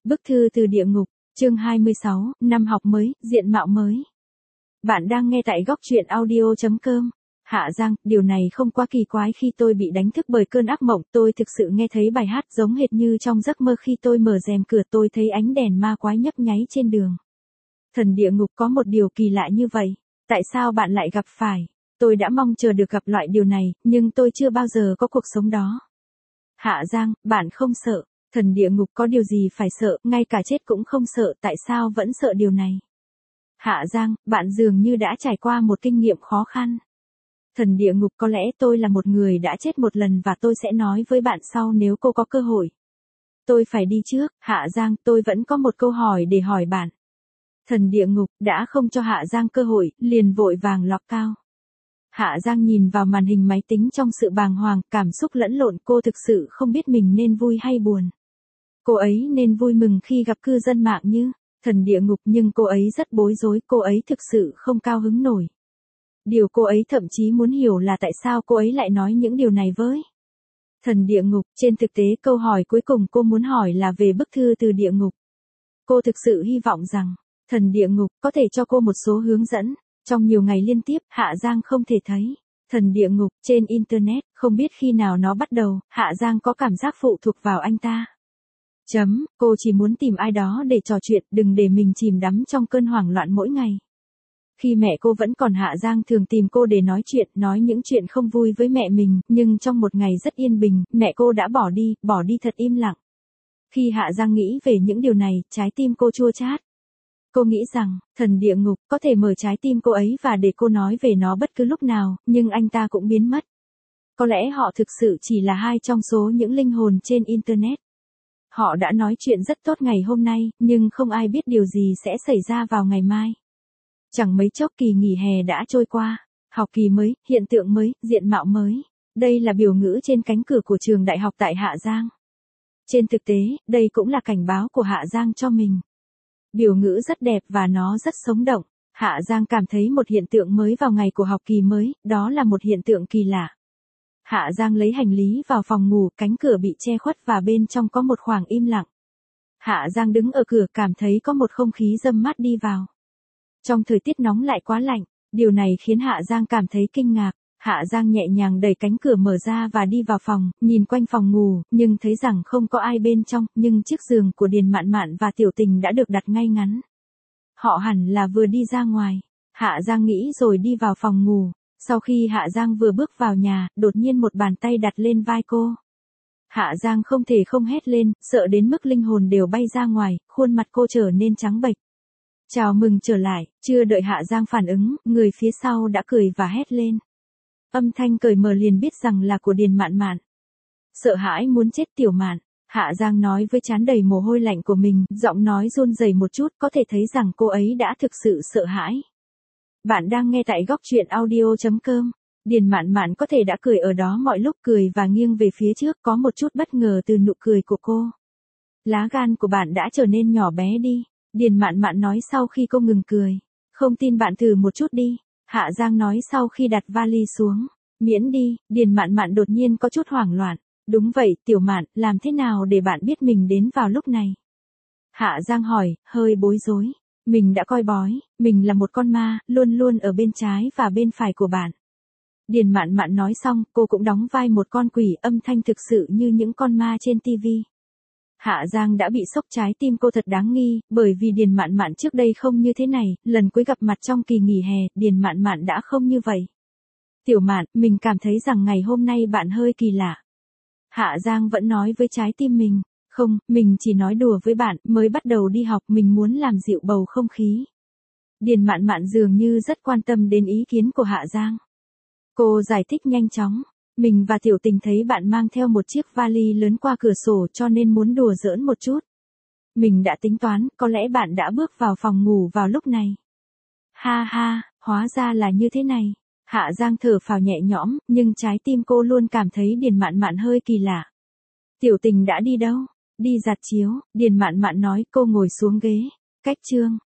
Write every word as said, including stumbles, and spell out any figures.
Bức thư từ địa ngục, chương hai mươi sáu, năm học mới, diện mạo mới. Bạn đang nghe tại góc truyện audio chấm com. Hạ Giang, điều này không quá kỳ quái khi tôi bị đánh thức bởi cơn ác mộng, tôi thực sự nghe thấy bài hát giống hệt như trong giấc mơ khi tôi mở rèm cửa tôi thấy ánh đèn ma quái nhấp nháy trên đường. Thần địa ngục có một điều kỳ lạ như vậy, tại sao bạn lại gặp phải? Tôi đã mong chờ được gặp loại điều này, nhưng tôi chưa bao giờ có cuộc sống đó. Hạ Giang, bạn không sợ. Thần địa ngục có điều gì phải sợ, ngay cả chết cũng không sợ, tại sao vẫn sợ điều này? Hạ Giang, bạn dường như đã trải qua một kinh nghiệm khó khăn. Thần địa ngục, có lẽ tôi là một người đã chết một lần và tôi sẽ nói với bạn sau nếu cô có cơ hội. Tôi phải đi trước, Hạ Giang, tôi vẫn có một câu hỏi để hỏi bạn. Thần địa ngục đã không cho Hạ Giang cơ hội, liền vội vàng lọc cao. Hạ Giang nhìn vào màn hình máy tính trong sự bàng hoàng, cảm xúc lẫn lộn, cô thực sự không biết mình nên vui hay buồn. Cô ấy nên vui mừng khi gặp cư dân mạng như thần địa ngục, nhưng cô ấy rất bối rối, cô ấy thực sự không cao hứng nổi. Điều cô ấy thậm chí muốn hiểu là tại sao cô ấy lại nói những điều này với thần địa ngục. Trên thực tế, câu hỏi cuối cùng cô muốn hỏi là về bức thư từ địa ngục. Cô thực sự hy vọng rằng thần địa ngục có thể cho cô một số hướng dẫn. Trong nhiều ngày liên tiếp, Hạ Giang không thể thấy thần địa ngục trên Internet, không biết khi nào nó bắt đầu, Hạ Giang có cảm giác phụ thuộc vào anh ta. Chấm, cô chỉ muốn tìm ai đó để trò chuyện, đừng để mình chìm đắm trong cơn hoảng loạn mỗi ngày. Khi mẹ cô vẫn còn, Hạ Giang thường tìm cô để nói chuyện, nói những chuyện không vui với mẹ mình, nhưng trong một ngày rất yên bình, mẹ cô đã bỏ đi, bỏ đi thật im lặng. Khi Hạ Giang nghĩ về những điều này, trái tim cô chua chát. Cô nghĩ rằng, thần địa ngục có thể mở trái tim cô ấy và để cô nói về nó bất cứ lúc nào, nhưng anh ta cũng biến mất. Có lẽ họ thực sự chỉ là hai trong số những linh hồn trên Internet. Họ đã nói chuyện rất tốt ngày hôm nay, nhưng không ai biết điều gì sẽ xảy ra vào ngày mai. Chẳng mấy chốc kỳ nghỉ hè đã trôi qua. Học kỳ mới, hiện tượng mới, diện mạo mới. Đây là biểu ngữ trên cánh cửa của trường đại học tại Hạ Giang. Trên thực tế, đây cũng là cảnh báo của Hạ Giang cho mình. Biểu ngữ rất đẹp và nó rất sống động. Hạ Giang cảm thấy một hiện tượng mới vào ngày của học kỳ mới, đó là một hiện tượng kỳ lạ. Hạ Giang lấy hành lý vào phòng ngủ, cánh cửa bị che khuất và bên trong có một khoảng im lặng. Hạ Giang đứng ở cửa, cảm thấy có một không khí râm mát đi vào. Trong thời tiết nóng lại quá lạnh, điều này khiến Hạ Giang cảm thấy kinh ngạc. Hạ Giang nhẹ nhàng đẩy cánh cửa mở ra và đi vào phòng, nhìn quanh phòng ngủ, nhưng thấy rằng không có ai bên trong, nhưng chiếc giường của Điền Mạn Mạn và Tiểu Tình đã được đặt ngay ngắn. Họ hẳn là vừa đi ra ngoài. Hạ Giang nghĩ rồi đi vào phòng ngủ. Sau khi Hạ Giang vừa bước vào nhà, đột nhiên một bàn tay đặt lên vai cô. Hạ Giang không thể không hét lên, sợ đến mức linh hồn đều bay ra ngoài, khuôn mặt cô trở nên trắng bệch. Chào mừng trở lại, chưa đợi Hạ Giang phản ứng, người phía sau đã cười và hét lên. Âm thanh cởi mở liền biết rằng là của Điền Mạn Mạn. Sợ hãi muốn chết Tiểu Mạn, Hạ Giang nói với trán đầy mồ hôi lạnh của mình, giọng nói run rẩy một chút, có thể thấy rằng cô ấy đã thực sự sợ hãi. Bạn đang nghe tại góc truyện audio chấm com. Điền Mạn Mạn có thể đã cười ở đó mọi lúc, cười và nghiêng về phía trước, có một chút bất ngờ từ nụ cười của cô. Lá gan của bạn đã trở nên nhỏ bé đi, Điền Mạn Mạn nói sau khi cô ngừng cười. Không tin bạn thử một chút đi, Hạ Giang nói sau khi đặt vali xuống. Miễn đi, Điền Mạn Mạn đột nhiên có chút hoảng loạn. Đúng vậy, Tiểu Mạn, làm thế nào để bạn biết mình đến vào lúc này? Hạ Giang hỏi, hơi bối rối. Mình đã coi bói, mình là một con ma, luôn luôn ở bên trái và bên phải của bạn. Điền Mạn Mạn nói xong, cô cũng đóng vai một con quỷ, âm thanh thực sự như những con ma trên tivi. Hạ Giang đã bị sốc, trái tim cô thật đáng nghi, bởi vì Điền Mạn Mạn trước đây không như thế này, lần cuối gặp mặt trong kỳ nghỉ hè, Điền Mạn Mạn đã không như vậy. Tiểu Mạn, mình cảm thấy rằng ngày hôm nay bạn hơi kỳ lạ. Hạ Giang vẫn nói với trái tim mình, không, mình chỉ nói đùa với bạn, mới bắt đầu đi học mình muốn làm dịu bầu không khí. Điền Mạn Mạn dường như rất quan tâm đến ý kiến của Hạ Giang. Cô giải thích nhanh chóng. Mình và Tiểu Tình thấy bạn mang theo một chiếc vali lớn qua cửa sổ cho nên muốn đùa giỡn một chút. Mình đã tính toán, có lẽ bạn đã bước vào phòng ngủ vào lúc này. Ha ha, hóa ra là như thế này. Hạ Giang thở phào nhẹ nhõm, nhưng trái tim cô luôn cảm thấy Điền Mạn Mạn hơi kỳ lạ. Tiểu Tình đã đi đâu? Đi giặt chiếu, Điền Mạn Mạn nói, cô ngồi xuống ghế. Cách chương.